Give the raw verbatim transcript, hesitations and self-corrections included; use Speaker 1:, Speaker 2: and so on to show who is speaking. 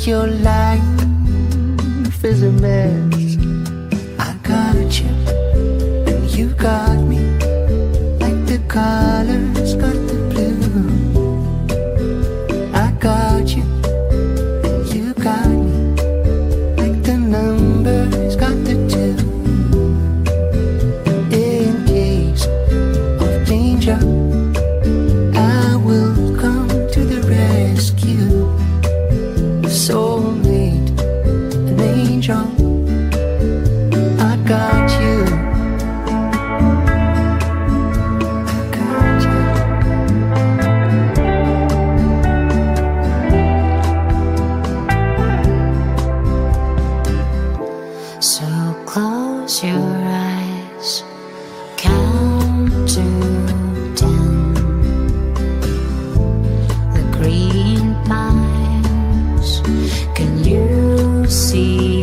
Speaker 1: your life is a mess. I got you, and you got me, like the colors got the blue. I got you, and you got me, like the numbers got the two. In case of danger, I will come to the rescue. Soulmate, an angel, I got you. I got you. So close your eyes, count to ten. The green pines, can you see